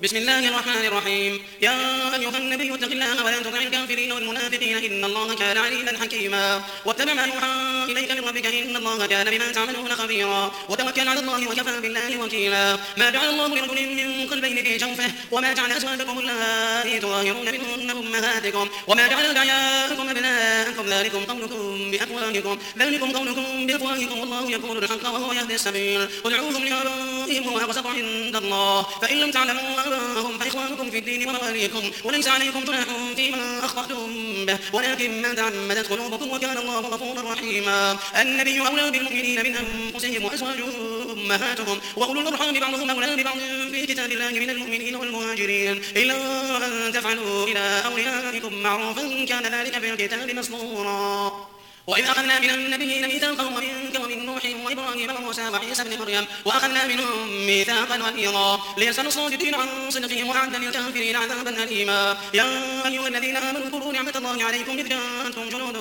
بسم الله الرحمن الرحيم. يا أيها النبي اتق الله ولا تطع الكافرين والمنافقين إن الله كان عليما حكيما. واتبع ما يوحى إليك من ربك إن الله كان بما تعملون خبيرا. وتوكل على الله وكفى بالله وكيلا. ما جعل الله لرجل من قلبين في جوفه وما جعل أزواجكم اللاتي تظاهرون منهن أمهاتكم وما جعل أدعياءكم أبناءكم ذلكم قولكم بأفواهكم والله يقول الحق وهو يهدي السبيل. ادعوهم لآبائهم هو أقسط عند الله فإن لم تعلموا آباءهم فإخوانكم في الدين ومواليكم وليس عليكم جناح فيما أخطأتم به ولكن ما تعمدت قلوبكم وكان الله غفورا رحيما. النبي أولى بالمؤمنين من أنفسهم وأزواجهم أمهاتهم وأولو الأرحام بعضهم أولى ببعض في كتاب الله من المؤمنين والمهاجرين إلا أن تفعلوا إلى أوليائكم معروفا كان ذلك في الكتاب مسطورا. وإذ أخذنا من النبيين ميثاقهم ومنك ومن نوح وإبراهيم وموسى وعيسى بن مريم وأخذنا منهم ميثاقا غليظا ليسأل الصادقين عن صدقهم وأعد للكافرين عذابا أليما. يا أيها الذين آمنوا اذكروا نعمة الله عليكم إذ جاءتكم جنود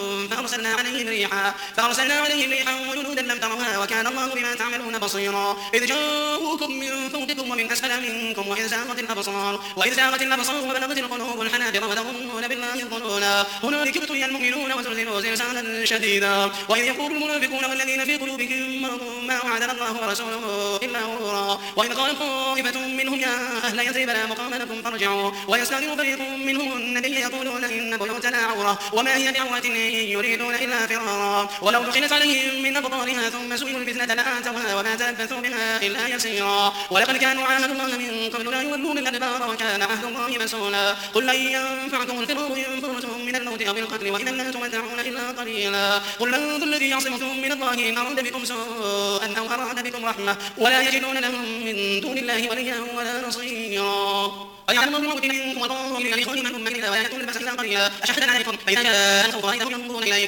فأرسلنا عليهم ريحا وجنودا لم تروها وكان الله بما تعملون بصيرا. إذ جاءوكم من فوقكم ومن أسفل منكم وإذ زاغت الأبصار وبلغت القلوب الحناجر وتظنون بالله الظنونا هنالك ابتلي المؤمنون وزلزلوا زلزالا شديدا. وإذ يقول المنافقون والذين في قلوبهم مرض ما وعدنا الله ورسوله إلا غرورا. وإذ قال طائفة منهم يا أهل يثرب لا مقام لكم فارجعوا ويستأذن فريق منهم النبي يقولون إن بيوتنا عورة وما هي بعورة إن يريدون إلا فرارا. ولو دخلت عليهم من أقطارها ثم سئلوا الفتنة لآتوها وما تلبثوا بها إلا يسيرا. ولقد كانوا عاهدوا الله من قبل لا يولون الأدبار وكان عهد الله مسؤولا. قل لن ينفعكم الفرار إن فررتم من الموت أو القتل وإذا لا تمتعون إلا قليلا. قل من ذا الذي يعصمكم من الله إن أراد بكم سوءا أو أراد بكم رحمة ولا يجدون لهم من دون الله وليا ولا نصيرا. ويعلم الله منكم والقائلين لخير من أمة إذا ويأتون البأس إلا قليلا أشهد عليكم فإذا جاء الخوف رأيتهم ينظرون إليك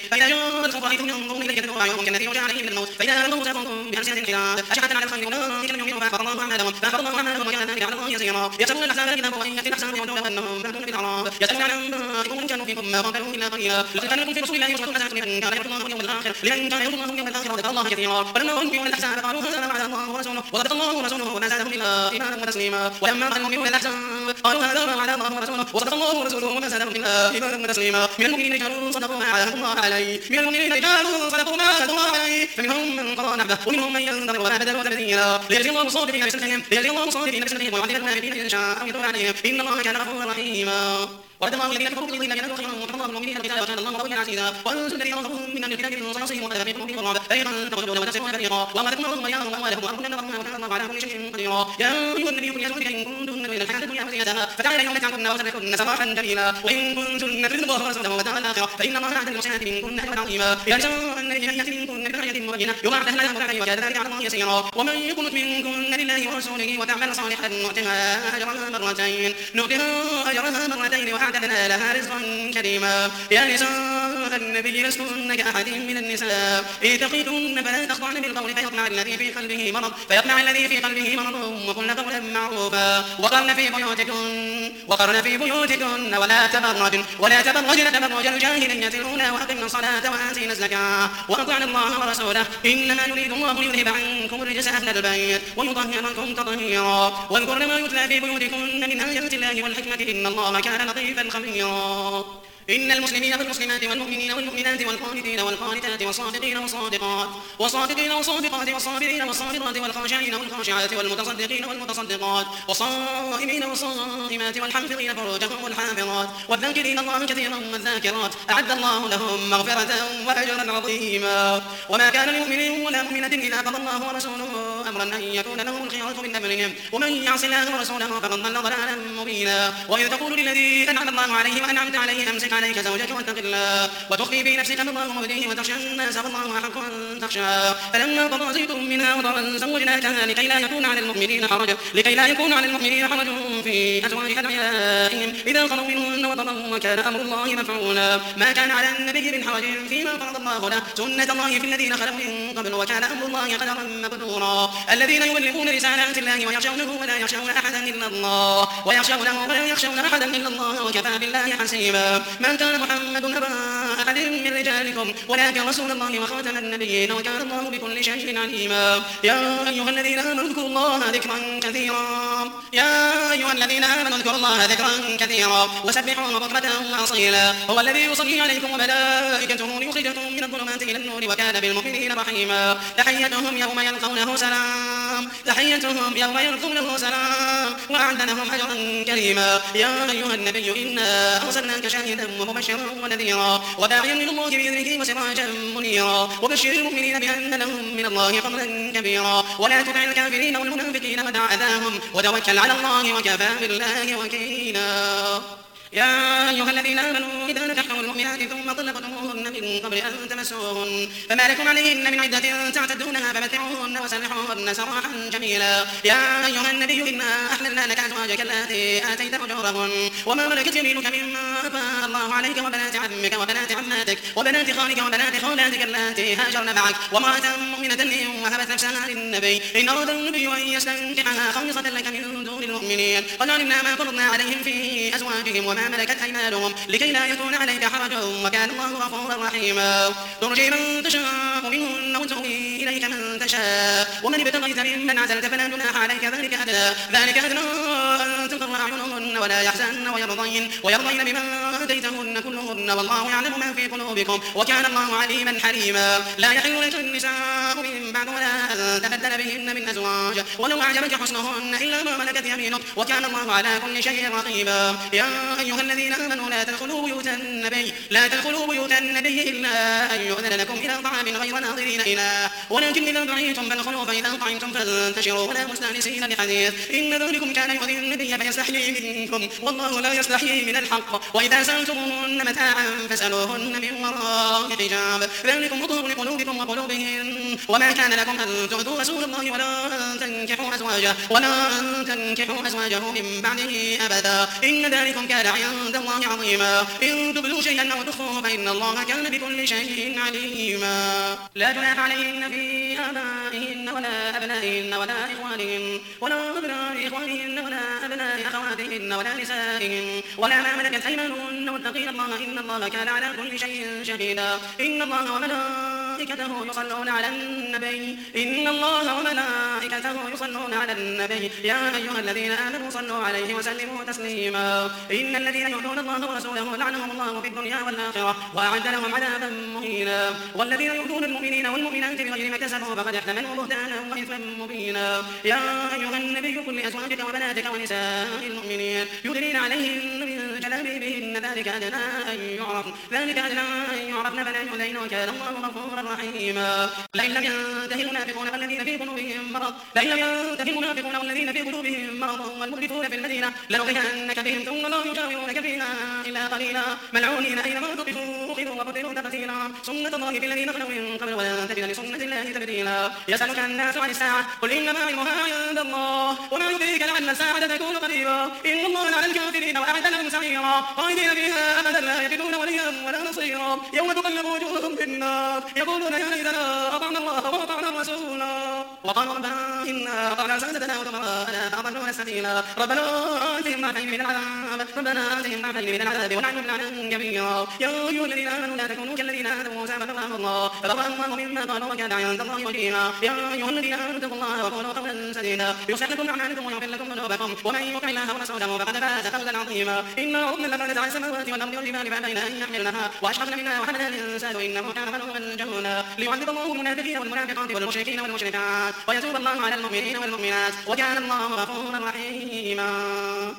تدعو أعينهم كالذي يرجع عليهم من الموت فإذا ألقوا ساقهم بألسنة حداد أشهد على الخير أولئك لم يؤمنوا فأحبط الله أعمالهم وكان ذلك على الله يسيرا. يسألون الأحزاب الكتاب وإن يأتي الأحزاب يودون أنهم بعدون بالأعراب يسألون عن أنبائكم إن كانوا فيكم ما قاتلوا إلا قليلا. لقد كان لكم في رسول الله أسوة حسنة لمن كان يرجو الله واليوم الآخر وذكر الله كثيرا. فلما أنكروا الأحزاب قالوا هذا وعد الله ورسوله وصدق الله ورسوله وما زادهم إلا إيمانا وتسليما. ولما رأى المؤمنون الأحزاب قالوا هذا وعد الله ورسوله وصدق الله ورسوله وما زادهم إلا إيمانا وتسليما. من المؤمنين رجال صدقوا ما عاهدوا الله عليه فمنهم من قضى نحبه ومنهم من ينتظر وما بدلوا تبديلا. ليجزي الله الصادقين بصدقهم ويعذب المنافقين إن شاء أو يتوب عليهم إن الله كان غفورا رحيما. وعد الله الذين كفروا بالظلم كانوا خيرا وكفر الله المؤمنين القتال وكان الله قويا عزيزا. وأنزل الذين ظهروا من أهل الكتاب من صياصيهم وكذا في قلوبهم الرعب فريقا تقتلون وتسرون فريقا وأموالكم وأموالهم وأموالهم وأرض لهم وكان الله على كل شيء قديرا. يا أيها النبي قل لأزواجك إن كنتن تريدن الحياة الدنيا وزينتها فتعالين ومتعكن وسرحكن سراحا جميلا. وإن كنتن تردن الله ورسوله والدار الآخرة فإن الله أعد للمحسنات منكن أجرا عظيما. يا نساء النبي من يأت منكن بآية مبينة يضاعف لها الأجر ضعفين وكان ذلك على الله يسيرا. ومن يقنت منكن لله ورسوله وتعمل صالحا نؤتها أجرها مرتين وأعتدنا لها رزقا كريما. يا نساء النبي لستن كأحد من النساء إن تقيتن فلا تخضعن بالقول فيطمع الذي في قلبه مرض وقلن قولا معروفا. وقرن في بيوتكن ولا تبرجن تبرج الجاهلية الأولى وأقمن الصلاة وآتينا الزكاة وأطعن الله ورسوله إنما يريد الله ليذهب عنكم الرجس أهل البيت ويطهركم تطهيرا. واذكرن ما يتلى في بيوتكن من آيات الله والحكمة إن الله كان لطيفا خبيرا. إن المسلمين والمسلمات والمؤمنين والمؤمنات والقانتين والقانتات والصادقين والصادقات والصابرين والصابرات والخاشعين والخاشعات والمتصدقين والمتصدقات والصائمين والصائمات والحافظين فروجهم والحافظات والذاكرين الله كثيرا والذاكرات أعد الله لهم مغفرة وأجرا عظيما. وما كان لمؤمن ولا مؤمنة إذا قضى الله ورسوله أمرا أن يكون لهم الخيرة من أمرهم ومن يعص الله ورسوله فقد ضل ضلالا مبينا. وإذ تقول للذي أنعم الله عليه وأنعمت عليه أمسك عليك زوجك واتق الله وتخفي في نفسك ما الله مبديه وتخشى الناس والله أحق أن تخشى. فلما قضى زيد منها وطرا زوجناكها لكي لا يكون على المؤمنين حرج في أزواج أدعيائهم إذا قضوا منهن وطرا وكان أمر الله مفعولا. ما كان على النبي من حرج فيما فرض الله له سنة الله في الذين خلوا من قبل وكان أمر الله قدرا مقدورا. الذين يبلغون رسالات الله ويخشونه ولا يخشون أحدا إلا الله وكفى بالله حسيبا. ما كان محمد أبا أحد من رجالكم ولكن رسول الله وخاتم النبيين وكان الله بكل شيء عليما. يا أيها الذين آمنوا اذكروا الله ذكرا كثيرا وسبحوه بكرة وأصيلا. هو الذي يصلي عليكم وملائكته ليخرجكم من الظلمات إلى النور وكان بالمؤمنين رحيما. تحيتهم يوم يلقونه سلام وأعد لهم أجرا كريما. يا أيها النبي إنا أرسلناك شاهدا ومبشرا ونذيرا وداعيا إلى الله بإذنه وسراجا منيرا. وبشر المؤمنين بأن لهم من الله فضلا كبيرا. ولا تطع الكافرين والمنافقين ودع أذاهم وتوكل على الله وكفى بالله وكيلا. يا أيها الذين آمنوا إذا نكحتم المؤمنات ثم طلقتموهن من قبل أن تمسوهن فما لكم عليهن من عدة تعتدونها فمتعوهن وسرحوهن سراحا جميلا. يا أيها النبي إنا أحللنا لك أزواجك اللاتي آتيت أجورهن وما ملكت يمينك مما أفاء الله عليك وبنات عمك وبنات عماتك وبنات خالك وبنات خالاتك اللاتي هاجرن معك وامرأة مؤمنة إن وهبت نفسها للنبي إن أراد النبي أن يستنكحها خالصة لك من دون المؤمنين قد علمنا ما فرضنا عليهم في أزواجهم وما ملكت أيمانهم لكي لا يكون عليك حرج وكان الله غفورا رحيما. ترجي من تشاء منهن وتؤوي إليك من تشاء ومن ابتغيت ممن عزلت فلا جناح عليك ذلك أدنى أن تقر أعينهن ولا يحزن ويرضين بما آتيتهن كلهن والله يعلم ما في قلوبكم وكان الله عليما حليما. لا يحل لك النساء من بعد ولا أن تبدل بهن من أزواج ولو أعجبك حسنهن إلا ما ملكت يمينك وكان الله على كل شيء رقيبا. يا أيها الذين آمنوا لا تدخلوا بيوت النبي إلا أن يؤذن لكم إلى طعام غير ناظرين إناه ولكن إذا دعيتم فادخلوا فإذا طعمتم فانتشروا ولا مستأنسين لحديث إن ذلكم كان يؤذي النبي فيستحيي منكم والله لا يستحيي من الحق وإذا سألتموهن متاعا فاسألوهن من وراء حجاب ذلكم أطهر لقلوبكم وقلوبهن وما كان لكم أن تؤذوا رسول الله ولا أن تنكحوا أزواجه من بعده أبدا إن ذلكم كان عند الله عظيما. إن تبدوا شيئا أو تخفوه فإن الله كان بكل شيء عليما. لا جناح عليهن في آبائهن ولا أبنائهن ولا إخوانهن ولا أبناء إخوانهن ولا أبناء أخواتهن ولا نسائهن ولا ما ملكت أيمانهن واتقين الله إن الله كان على كل شيء شهيدا. إن الله وملائكته يصلون على النبي يا أيها الذين آمنوا صلوا عليه وسلموا تسليما. إن الذين يؤذون الله ورسوله لعنهم الله في الدنيا والآخرة وأعد لهم عذابا مهينا. والذين يؤذون المؤمنين والمؤمنات بغير ما اكتسبوا فقد احتملوا بهتانا وإثما مبينا. يا أيها النبي قل لأزواجك وبناتك ونساء المؤمنين يدنين عليهن من جلابيبهن ذلك أدنى أن يعرفن فلا يؤذين وكان الله غفورا رحيما. لئن لم ينتهي المنافقون والذين في قلوبهم مرض والمرجفون في المدينة لنغرينك بهم ثم لا يجاورونك فيها إلا قليلا ملعونين أينما ثقفوا أخذوا وقتلوا تقتيلا. سنة الله في الذين خلوا من قبل ولن تجد لسنة الله تبديلا. يسألك الناس عن الساعة قل إنما علمها عند الله وما يدريك لعل الساعة تكون قريبا. إن الله على الكافرين وأعد لهم سعيرا خالدين فيها أبدا لا يجدون وليا ولا نصيرا. يوم تقلب وجوههم في النار يقولون يا ليتنا أطعنا الله وأطعنا الرسول وقالوا ربنا إنا أطعنا سادتنا وكبراءنا فأضلونا السبيلا. ربنا آتهم ضعفين من العذاب ولعنهم لعنا كبيرا. يا أيها الذين آمنوا لا تكونوا كالذين آذوا موسى فبرأه الله مما قالوا وكان عند الله وجيها. يا أيها الذين آمنوا اتقوا الله وقولوا قولا سديدا يصلح لكم أعمالكم ويغفر لكم ذنوبكم ومن يطع الله ورسوله فقد فاز فوزا عظيما. إنا عرضنا الأمانة على السماوات والأرض والجبال فأبين أن يحملنها وأشفقن منها وحملها الإنسان إنه كان ظلوما جهولا. ليعذب الله المنافقين والمنافقات والمشركين والمشركات ويتوب الله على المؤمنين والمؤمنات وكان الله غفورا رحيما.